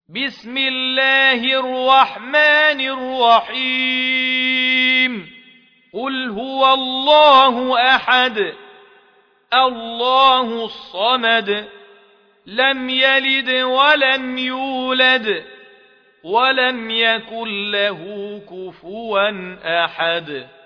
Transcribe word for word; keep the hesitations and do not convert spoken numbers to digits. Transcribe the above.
بسم الله الرحمن الرحيم قل هو الله أحد الله الصمد لم يلد ولم يولد ولم يكن له كفوا أحد